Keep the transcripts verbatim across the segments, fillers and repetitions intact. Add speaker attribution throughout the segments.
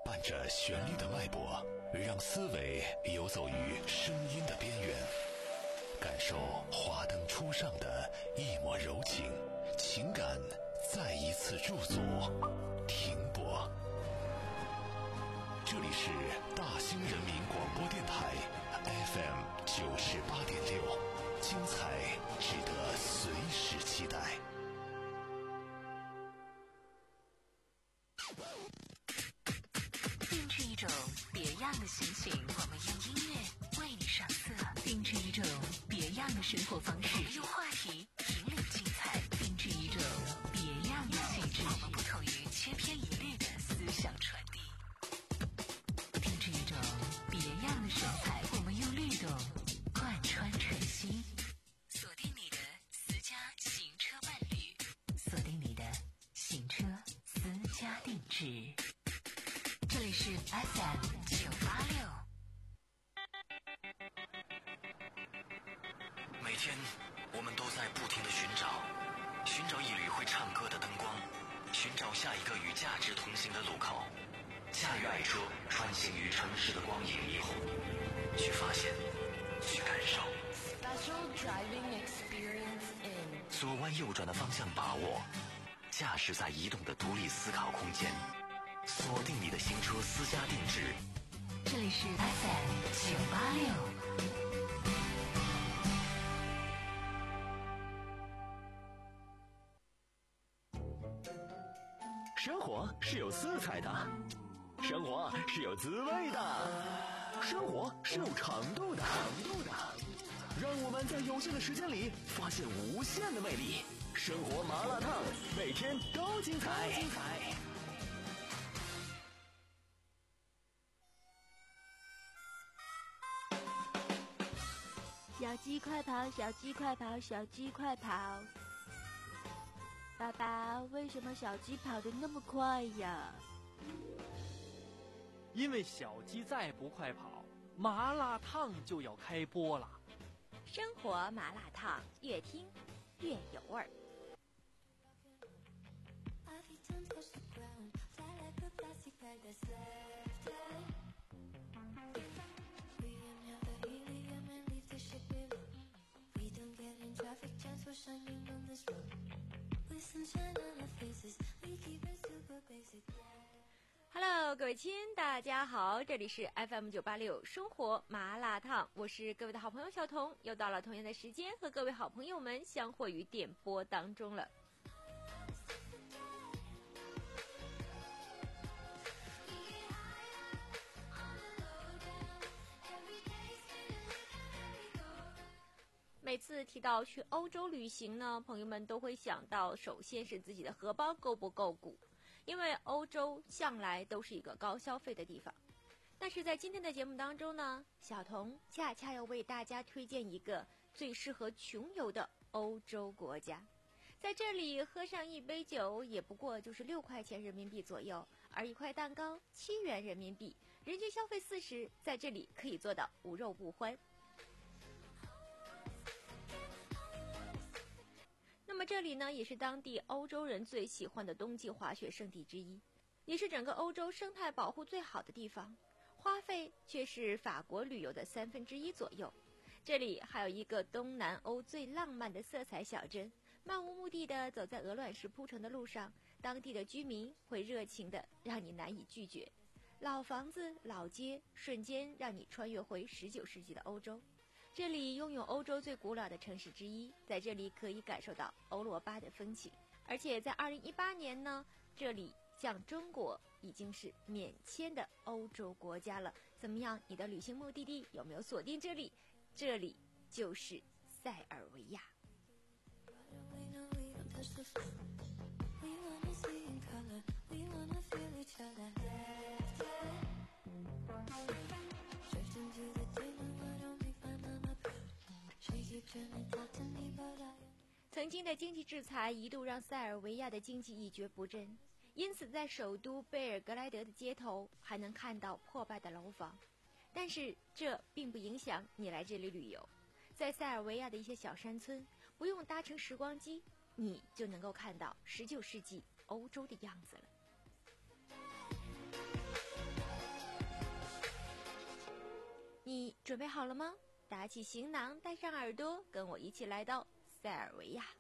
Speaker 1: 伴着旋律的脉搏，让思维游走于声音的边缘，感受华灯初上的一抹柔情，情感再一次驻足停泊。这里是大兴人民广播电台 F M 九十八点六，精彩值得随时期待。
Speaker 2: 定制一种别样的心情，我们用音乐为你上色；定制一种别样的生活方式，我们用话题引领精彩；定制一种别样的气质，我们不同于千篇一律的思想传递；定制一种别样的神采，我们用律动贯穿晨曦。锁定你的私家行车伴侣，锁定你的行车私家定制。这里是 F M 九八六。
Speaker 3: 每天我们都在不停地寻找，寻找一缕会唱歌的灯光，寻找下一个与价值同行的路口。驾驭爱车，穿行于城市的光影霓虹，去发现，去感受。
Speaker 4: Special driving experience in
Speaker 3: 左弯右转的方向把握，驾驶在移动的独立思考空间。锁定你的行车私家定制，
Speaker 2: 这里是 F M 九八六。
Speaker 5: 生活是有色彩的，生活是有滋味的，生活是有长度的。长度的，让我们在有限的时间里发现无限的魅力。生活麻辣烫，每天都精彩。精彩。
Speaker 6: 小鸡快跑，小鸡快跑，小鸡快跑！爸爸，为什么小鸡跑得那么快呀？
Speaker 7: 因为小鸡再不快跑，麻辣烫就要开播了。
Speaker 6: 生活麻辣烫，越听越有味儿。Hello， 各位亲，大家好，这里是 F M 九八六生活麻辣烫，我是各位的好朋友小彤，又到了同样的时间和各位好朋友们相会于电波当中了。每次提到去欧洲旅行呢，朋友们都会想到，首先是自己的荷包够不够鼓，因为欧洲向来都是一个高消费的地方。但是在今天的节目当中呢，小彤恰恰要为大家推荐一个最适合穷游的欧洲国家。在这里喝上一杯酒也不过就是六块钱人民币左右，而一块蛋糕七元人民币，人均消费四十，在这里可以做到无肉不欢。那么这里呢，也是当地欧洲人最喜欢的冬季滑雪胜地之一，也是整个欧洲生态保护最好的地方，花费却是法国旅游的三分之一左右。这里还有一个东南欧最浪漫的色彩小镇，漫无目的的走在鹅卵石铺成的路上，当地的居民会热情的让你难以拒绝，老房子老街瞬间让你穿越回十九世纪的欧洲。这里拥有欧洲最古老的城市之一，在这里可以感受到欧罗巴的风情。而且在二零一八年呢，这里像中国已经是免签的欧洲国家了。怎么样，你的旅行目的地有没有锁定这里？这里就是塞尔维亚。曾经的经济制裁一度让塞尔维亚的经济一蹶不振，因此在首都贝尔格莱德的街头还能看到破败的楼房。但是这并不影响你来这里旅游，在塞尔维亚的一些小山村，不用搭乘时光机，你就能够看到十九世纪欧洲的样子了。 你准备好了吗？打起行囊，带上耳朵，跟我一起来到塞尔维亚。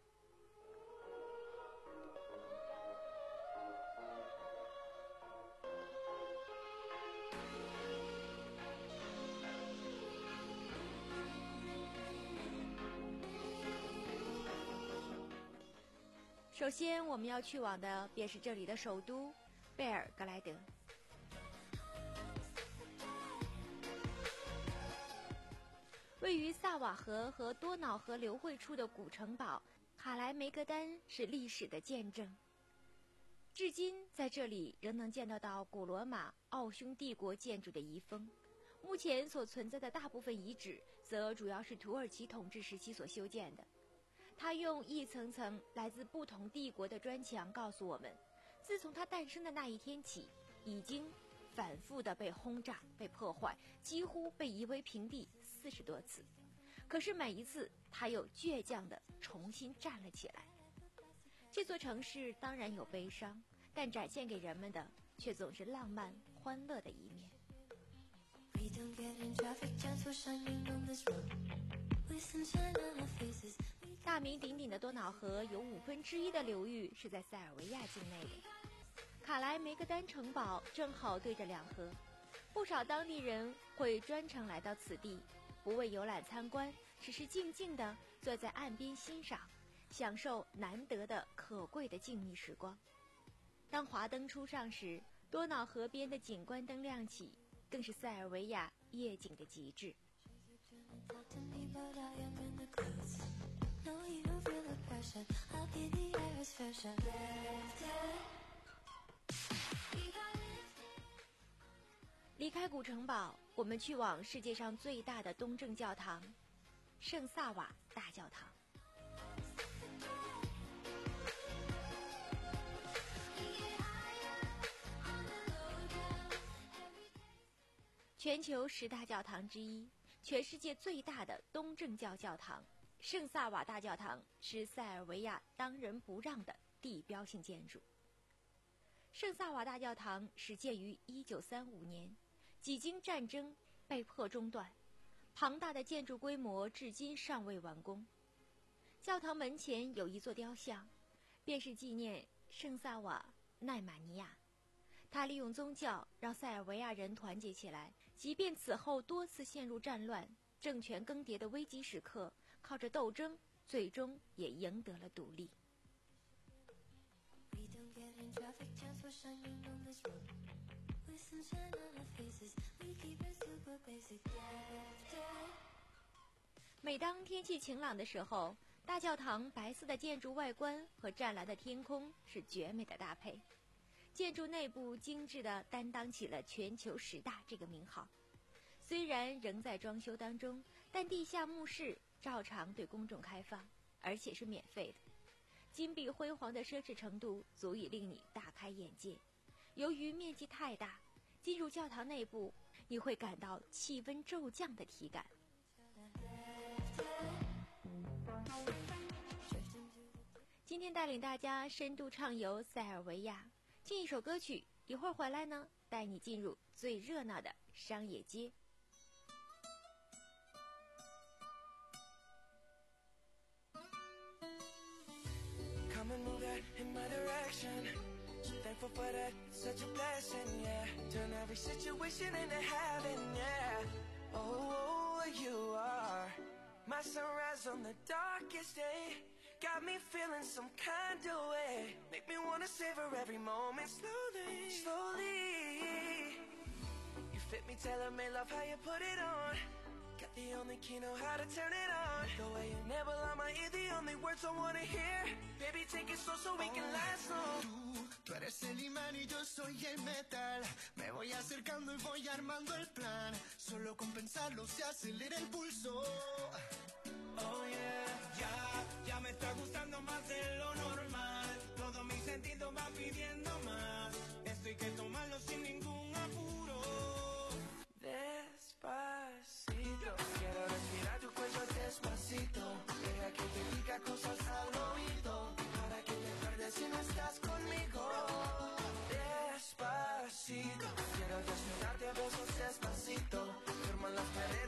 Speaker 6: 首先我们要去往的便是这里的首都贝尔格莱德。位于萨瓦河和多瑙河流汇处的古城堡卡莱梅格丹是历史的见证，至今在这里仍能见得到古罗马奥匈帝国建筑的遗风。目前所存在的大部分遗址则主要是土耳其统治时期所修建的。它用一层层来自不同帝国的砖墙告诉我们，自从它诞生的那一天起，已经反复地被轰炸、被破坏，几乎被夷为平地四十多次。可是每一次，它又倔强地重新站了起来。这座城市当然有悲伤，但展现给人们的却总是浪漫、欢乐的一面。大名鼎鼎的多瑙河有五分之一的流域是在塞尔维亚境内的。卡莱梅格丹城堡正好对着两河，不少当地人会专程来到此地，不为游览参观，只是静静地坐在岸边欣赏，享受难得的可贵的静谧时光。当华灯初上时，多瑙河边的景观灯亮起，更是塞尔维亚夜景的极致。离开古城堡，我们去往世界上最大的东正教堂——圣萨瓦大教堂。全球十大教堂之一，全世界最大的东正教教堂——圣萨瓦大教堂是塞尔维亚当仁不让的地标性建筑。圣萨瓦大教堂始建于一九三五年，几经战争被迫中断，庞大的建筑规模至今尚未完工。教堂门前有一座雕像，便是纪念圣萨瓦奈马尼亚。他利用宗教让塞尔维亚人团结起来，即便此后多次陷入战乱、政权更迭的危急时刻，靠着斗争，最终也赢得了独立。每当天气晴朗的时候，大教堂白色的建筑外观和湛蓝的天空是绝美的搭配。建筑内部精致地担当起了全球十大这个名号。虽然仍在装修当中，但地下墓室照常对公众开放，而且是免费的。金碧辉煌的奢侈程度足以令你大开眼界。由于面积太大，进入教堂内部，你会感到气温骤降的体感。今天带领大家深度畅游塞尔维亚，听一首歌曲，一会儿回来呢，带你进入最热闹的商业街。
Speaker 8: Come and move that in my direction. So thankful for that, it's such a blessing, yeah. Turn every situation into heaven, yeah. Oh, you are my sunrise on the darkest day. Got me feeling some kind of way. Make me wanna savor every moment slowly, slowly. You fit me, tailor-made, love how you put it on. Got the only key, know how to turn it on. The way you never lie my ear, the only words I wanna hear. Baby, take it slow so we can last long.
Speaker 9: Tú, tú eres el imán y yo soy el metal. Me voy acercando y voy armando el plan. Solo con pensarlo se acelera el pulso.
Speaker 8: Oh yeah, ya, ya me está gustando más de lo normal. Todos mis sentidos van pidiendo más. Esto hay que tomarlo sin ningún apuro. Despacito, quiero respirar tu cuello despacito. Deja que te diga cosas al oído, para que te pierdas si no estás conmigo. Despacito, quiero desnudarte a besos despacito. Firman las paredes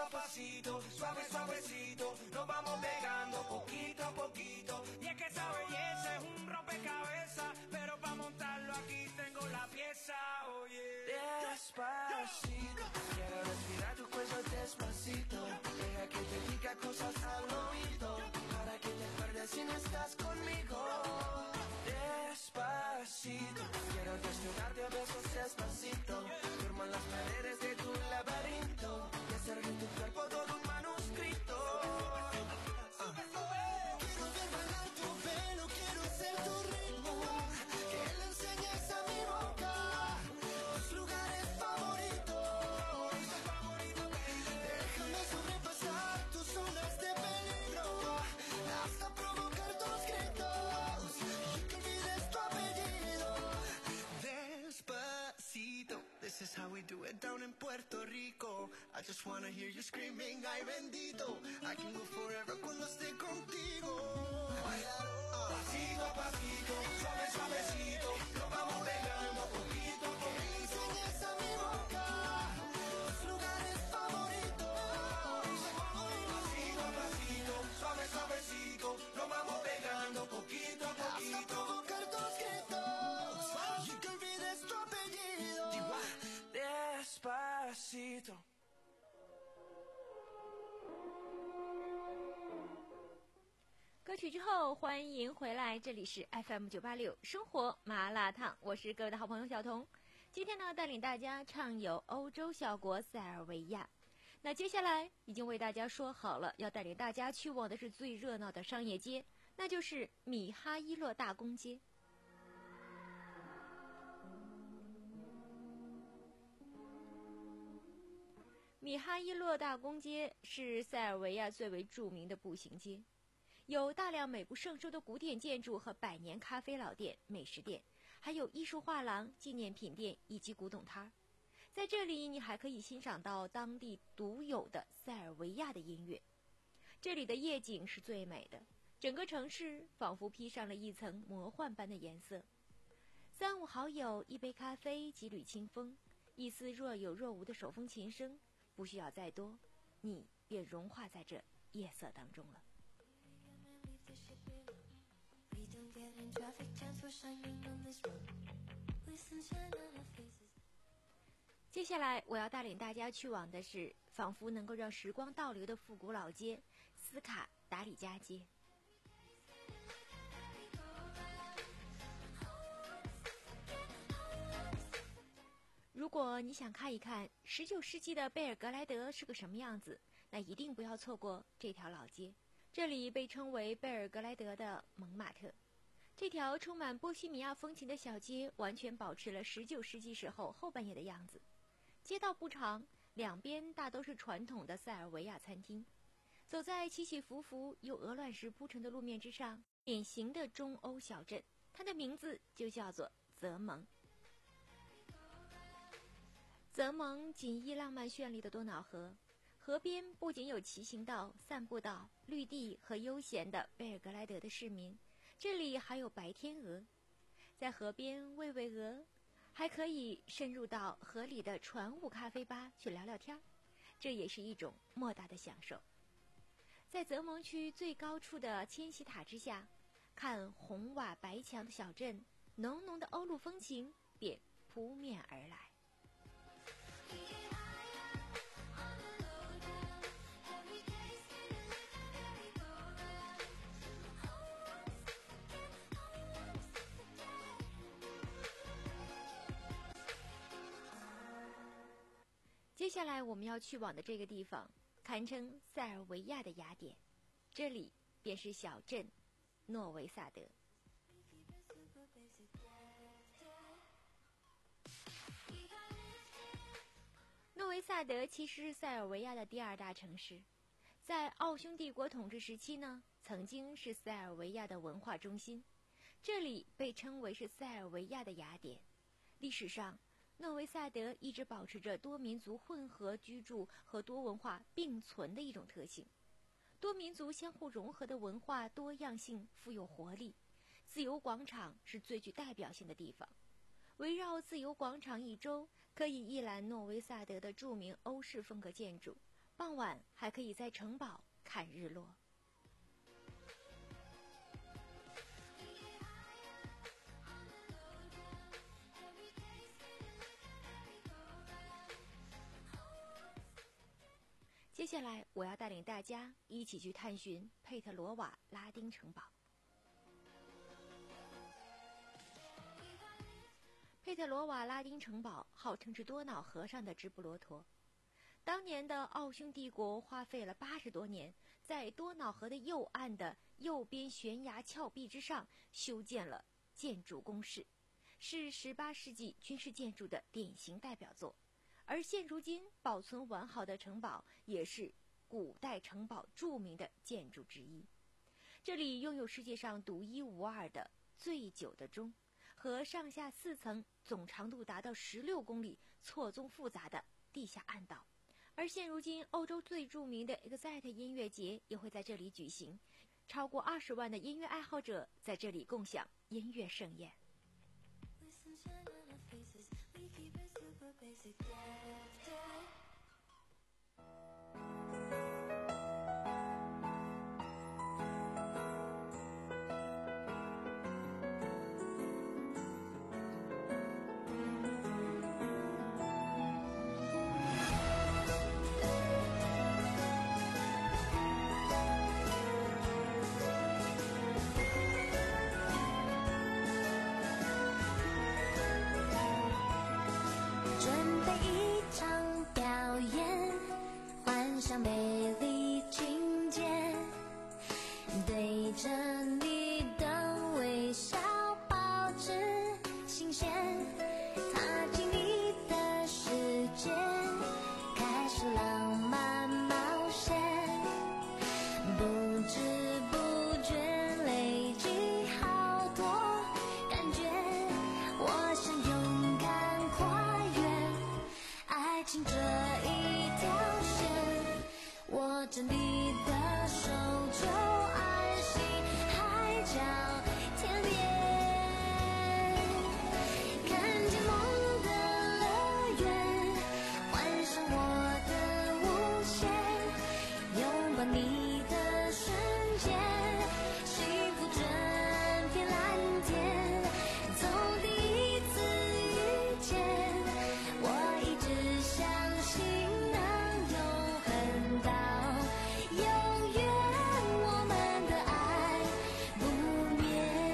Speaker 8: a pasito, suave, suavecito, nos vamos pegando poquito a poquito. Y es que esa belleza es un rompecabezas, pero para montarlo aquí tengo la pieza, oye. Despacito, quiero respirar tu cuello despacito. Deja que te diga cosas al oído, para que te acuerdes si no estás conmigo. Despacito, quiero desnudarte a besos despacito. Firmo en las paredes de tu laberinto y hacer de tu cuerpo todo un manuscrito.
Speaker 9: Quiero ver bailar tu pelo, quiero ser tu ritmo, que le enseñes a mi boca tus lugares favoritos. Déjame sobrepasar tus zonas de peligro, hasta provocar tus gritos y que olvides tu apellido. Despacito, this is how we do it down in Puerto Rico. I just wanna hear you screaming, ay bendito. I can go forever cuando esté contigo.
Speaker 8: Pasito a pasito, suave, suavecito, nos vamos pegando poquito a poquito.
Speaker 9: Que le enseñes a mi boca tus lugares favoritos.
Speaker 8: Pasito a pasito, suave, suavecito, nos vamos pegando poquito a
Speaker 9: Hasta
Speaker 8: poquito.
Speaker 9: provocar tus gritos y que olvides tu apellido.
Speaker 8: Despacito.
Speaker 6: 歌曲之后，欢迎回来，这里是 F M 九八六生活麻辣烫，我是各位的好朋友小彤。今天呢，带领大家畅游欧洲小国塞尔维亚。那接下来已经为大家说好了，要带领大家去往的是最热闹的商业街，那就是米哈伊勒大公街。米哈伊勒大公街是塞尔维亚最为著名的步行街。有大量美不胜收的古典建筑和百年咖啡老店、美食店，还有艺术画廊、纪念品店以及古董摊儿。在这里，你还可以欣赏到当地独有的塞尔维亚的音乐。这里的夜景是最美的，整个城市仿佛披上了一层魔幻般的颜色。三五好友，一杯咖啡，几缕清风，一丝若有若无的手风琴声，不需要再多，你便融化在这夜色当中了。接下来我要带领大家去往的是仿佛能够让时光倒流的复古老街——斯卡达里加街。如果你想看一看十九世纪的贝尔格莱德是个什么样子，那一定不要错过这条老街。这里被称为贝尔格莱德的蒙马特。这条充满波西米亚风情的小街完全保持了十九世纪时候后半叶的样子。街道不长，两边大都是传统的塞尔维亚餐厅。走在起起伏伏由鹅卵石铺成的路面之上，典型的中欧小镇，它的名字就叫做泽蒙。泽蒙紧依浪漫绚丽的多瑙河，河边不仅有骑行道、散步道、绿地和悠闲的贝尔格莱德的市民，这里还有白天鹅。在河边喂喂鹅，还可以深入到河里的船坞咖啡吧去聊聊天，这也是一种莫大的享受。在泽蒙区最高处的千禧塔之下，看红瓦白墙的小镇，浓浓的欧陆风情便扑面而来。接下来我们要去往的这个地方，堪称塞尔维亚的雅典，这里便是小镇诺维萨德。诺维萨德其实是塞尔维亚的第二大城市，在奥匈帝国统治时期呢，曾经是塞尔维亚的文化中心，这里被称为是塞尔维亚的雅典。历史上，诺维萨德一直保持着多民族混合居住和多文化并存的一种特性。多民族相互融合的文化多样性富有活力，自由广场是最具代表性的地方。围绕自由广场一周，可以一览诺维萨德的著名欧式风格建筑， 傍晚还可以在城堡看日落。接下来我要带领大家一起去探寻佩特罗瓦拉丁城堡。佩特罗瓦拉丁城堡号称是多瑙河上的直布罗陀。当年的奥匈帝国花费了八十多年，在多瑙河的右岸的右边悬崖峭壁之上修建了建筑工事，是十八世纪军事建筑的典型代表作。而现如今保存完好的城堡，也是古代城堡著名的建筑之一。这里拥有世界上独一无二的最久的钟，和上下四层、总长度达到十六公里、错综复杂的地下暗道。而现如今，欧洲最著名的 Excite 音乐节也会在这里举行，超过二十万的音乐爱好者在这里共享音乐盛宴。
Speaker 10: 美丽境界，对着你的微笑保持新鲜，踏进你的世界，开始浪漫冒险，不知不觉累积好多感觉，我想勇敢跨越爱情这一条线，握着你的手，就爱心海角天边，看见梦的乐园，幻想我的无限，拥抱你的瞬间，幸福整片蓝天，从第一次遇见，我一直相信能永恒到永远，我们的爱不灭。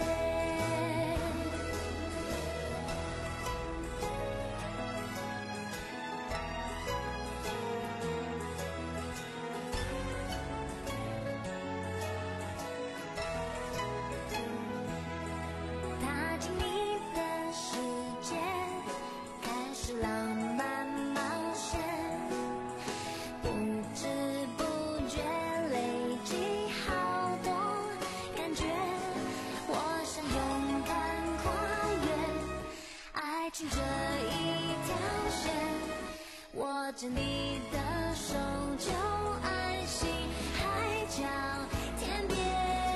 Speaker 10: 踏进你的世界，开始浪漫冒险，不知不觉累积好多感觉，我想勇敢跨越爱情这一条线，握着你的手，就爱心海角天边，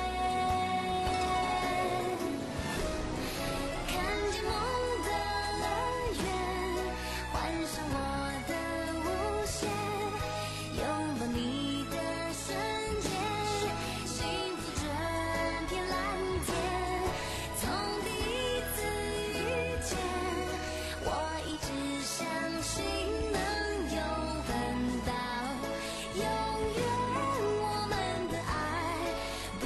Speaker 10: 看见梦的乐园，幻想我的无限，拥抱你的瞬间，幸福整片蓝天，从第一次遇见，我一直相信能永恒到永远，我们的爱不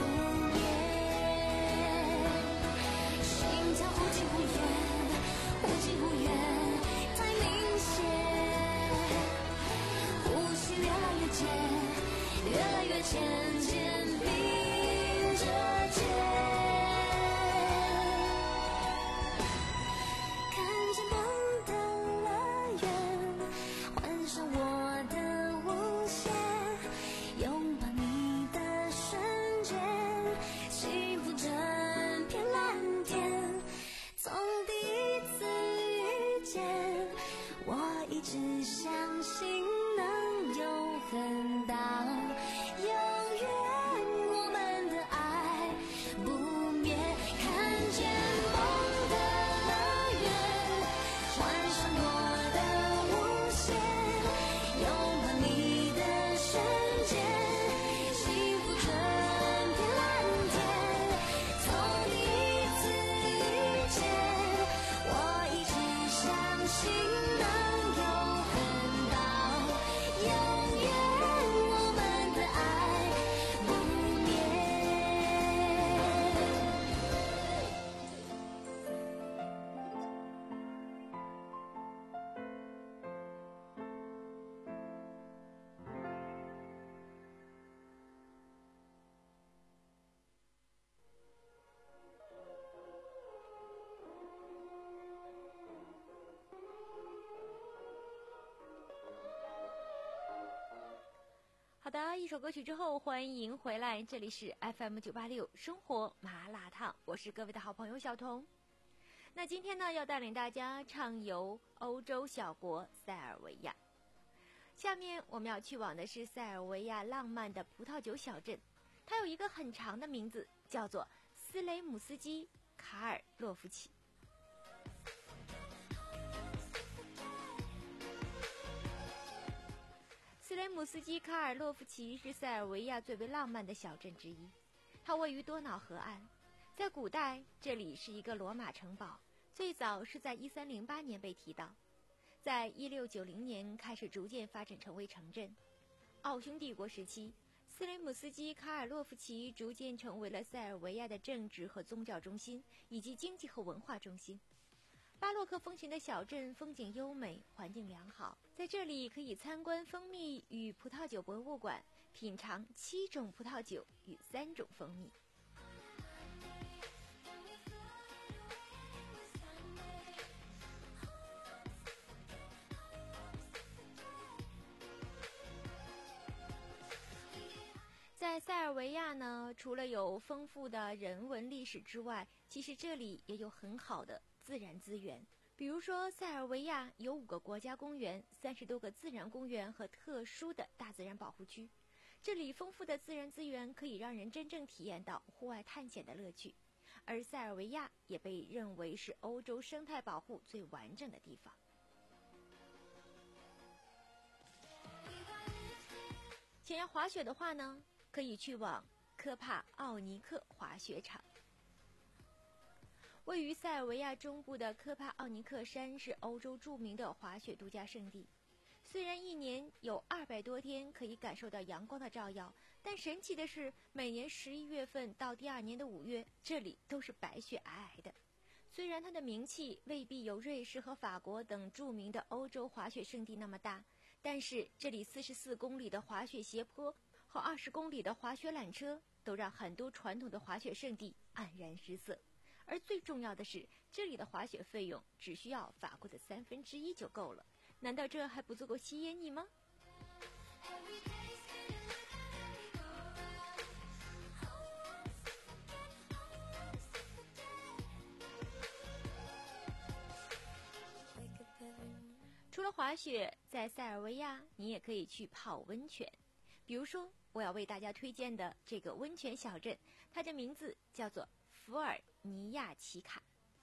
Speaker 10: 灭，心跳忽近忽远，忽近忽远，太明显，呼吸越来越浅，越来越浅，肩并着肩，看见梦的乐园，幻想我的无限，拥抱你的瞬间，幸福整片蓝天，从第一次遇见，我一直相信能永恒到永远，我们的爱不灭，看见梦的乐园，幻想我的无限，拥抱你的
Speaker 6: 一首歌曲之后，欢迎回来，这里是 F M 九八六生活麻辣烫，我是各位的好朋友小彤。那今天呢，要带领大家畅游欧洲小国塞尔维亚。下面我们要去往的是塞尔维亚浪漫的葡萄酒小镇，它有一个很长的名字，叫做斯雷姆斯基卡尔洛夫奇。斯雷姆斯基卡尔洛夫奇是塞尔维亚最为浪漫的小镇之一，它位于多瑙河岸。在古代，这里是一个罗马城堡，最早是在一三零八年被提到，在一六九零年开始逐渐发展成为城镇。奥匈帝国时期，斯雷姆斯基卡尔洛夫奇逐渐成为了塞尔维亚的政治和宗教中心，以及经济和文化中心。巴洛克风情的小镇风景优美，环境良好，在这里可以参观蜂蜜与葡萄酒博物馆，品尝七种葡萄酒与三种蜂蜜。在塞尔维亚呢，除了有丰富的人文历史之外，其实这里也有很好的自然资源。比如说，塞尔维亚有五个国家公园、三十多个自然公园和特殊的大自然保护区。这里丰富的自然资源可以让人真正体验到户外探险的乐趣。而塞尔维亚也被认为是欧洲生态保护最完整的地方。想要滑雪的话呢，可以去往科帕奥尼克滑雪场。位于塞尔维亚中部的科帕奥尼克山是欧洲著名的滑雪度假胜地。虽然一年有二百多天可以感受到阳光的照耀，但神奇的是，每年十一月份到第二年的五月，这里都是白雪皑皑的。虽然它的名气未必有瑞士和法国等著名的欧洲滑雪胜地那么大，但是这里四十四公里的滑雪斜坡和二十公里的滑雪缆车都让很多传统的滑雪胜地黯然失色。而最重要的是，这里的滑雪费用只需要法国的三分之一就够了。难道这还不足够吸引你吗？除了滑雪，在塞尔维亚你也可以去泡温泉。比如说，我要为大家推荐的这个温泉小镇，它的名字叫做福尔尼亚奇卡。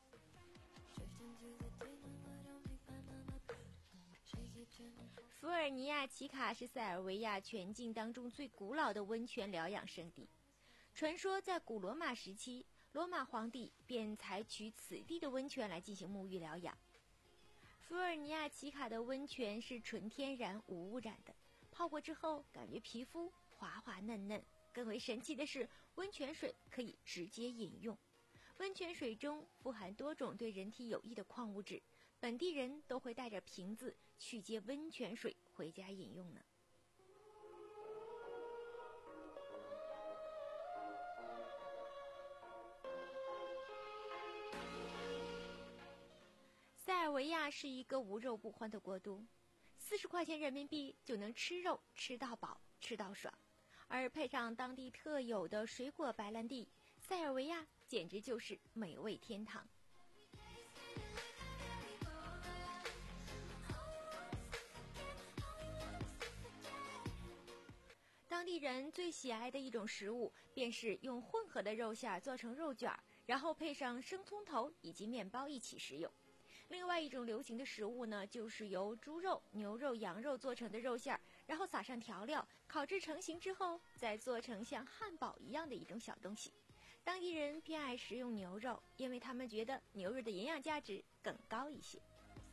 Speaker 6: 福尔尼亚奇卡是塞尔维亚全境当中最古老的温泉疗养胜地。传说在古罗马时期，罗马皇帝便采取此地的温泉来进行沐浴疗养。福尔尼亚奇卡的温泉是纯天然无污染的，泡过之后感觉皮肤滑滑嫩嫩。更为神奇的是，温泉水可以直接饮用。温泉水中富含多种对人体有益的矿物质，本地人都会带着瓶子去接温泉水回家饮用呢。塞尔维亚是一个无肉不欢的国度，四十块钱人民币就能吃肉吃到饱吃到爽，而配上当地特有的水果白兰地，塞尔维亚简直就是美味天堂。当地人最喜爱的一种食物便是用混合的肉馅做成肉卷，然后配上生葱头以及面包一起食用。另外一种流行的食物呢，就是由猪肉、牛肉、羊肉做成的肉馅，然后撒上调料，烤制成型之后，再做成像汉堡一样的一种小东西。当地人偏爱食用牛肉，因为他们觉得牛肉的营养价值更高一些。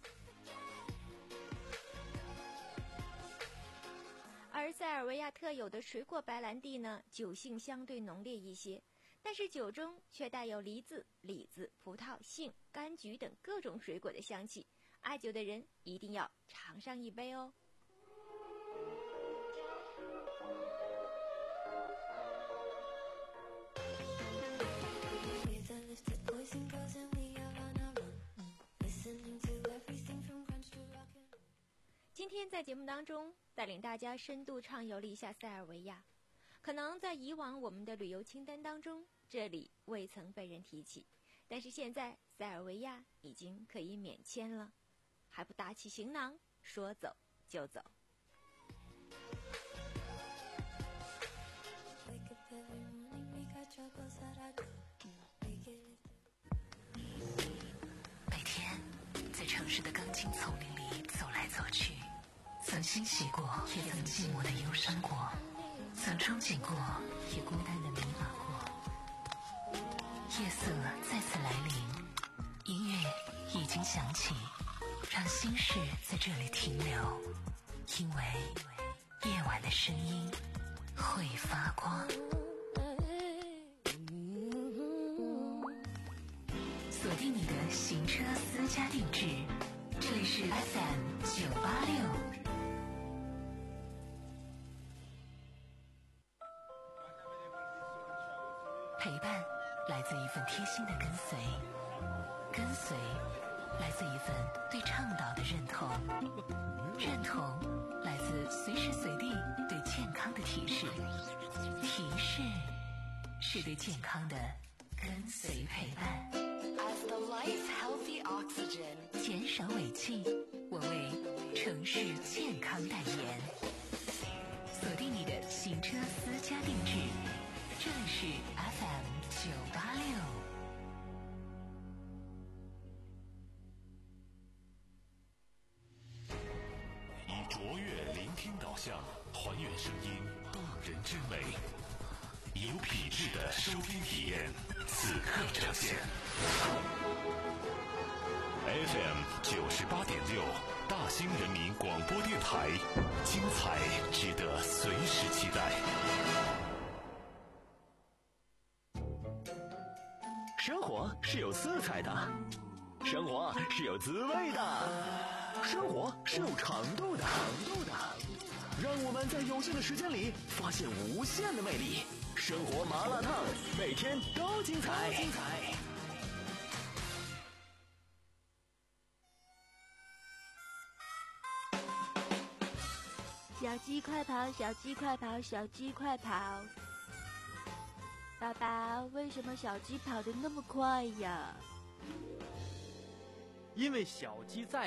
Speaker 6: 而塞尔维亚特有的水果白兰地呢，酒性相对浓烈一些，但是酒中却带有梨子、李子、葡萄、杏、柑橘等各种水果的香气。爱酒的人一定要尝上一杯哦。今今天在节目当中带领大家深度畅游了一下塞尔维亚，可能在以往我们的旅游清单当中，这里未曾被人提起，但是现在塞尔维亚已经可以免签了，还不打起行囊，说走就走。
Speaker 2: 每天在城市的钢筋丛林里走来走去，曾欣喜过，也曾寂寞的忧伤过，曾憧憬过，也孤单的迷茫过。夜色再次来临，音乐已经响起，让心事在这里停留，因为夜晚的声音会发光。锁定你的行车私家定制，这里是 F M 九八六。陪伴来自一份贴心的跟随，跟随来自一份对倡导的认同，认同来自随时随地对健康的提示，提示是对健康的跟随陪伴。
Speaker 4: As the life's healthy oxygen，
Speaker 2: 减少尾气，我为城市健康代言。锁定你的行车私家定制，这里是 F M 九八六。
Speaker 1: 以卓越聆听导向，还原声音动人之美，有品质的收听体验，此刻呈现。F M 九十八点六，大兴人民广播电台，精彩值得随时期待。
Speaker 5: 生活是有色彩的，生活是有滋味的，生活是有长度的，长度的。让我们在有限的时间里发现无限的魅力。生活麻辣烫，每天都精彩。精彩。
Speaker 6: 小鸡快跑，小鸡快跑，小鸡快跑！爸爸，为什么小鸡跑得那么快呀？
Speaker 7: 因为小鸡在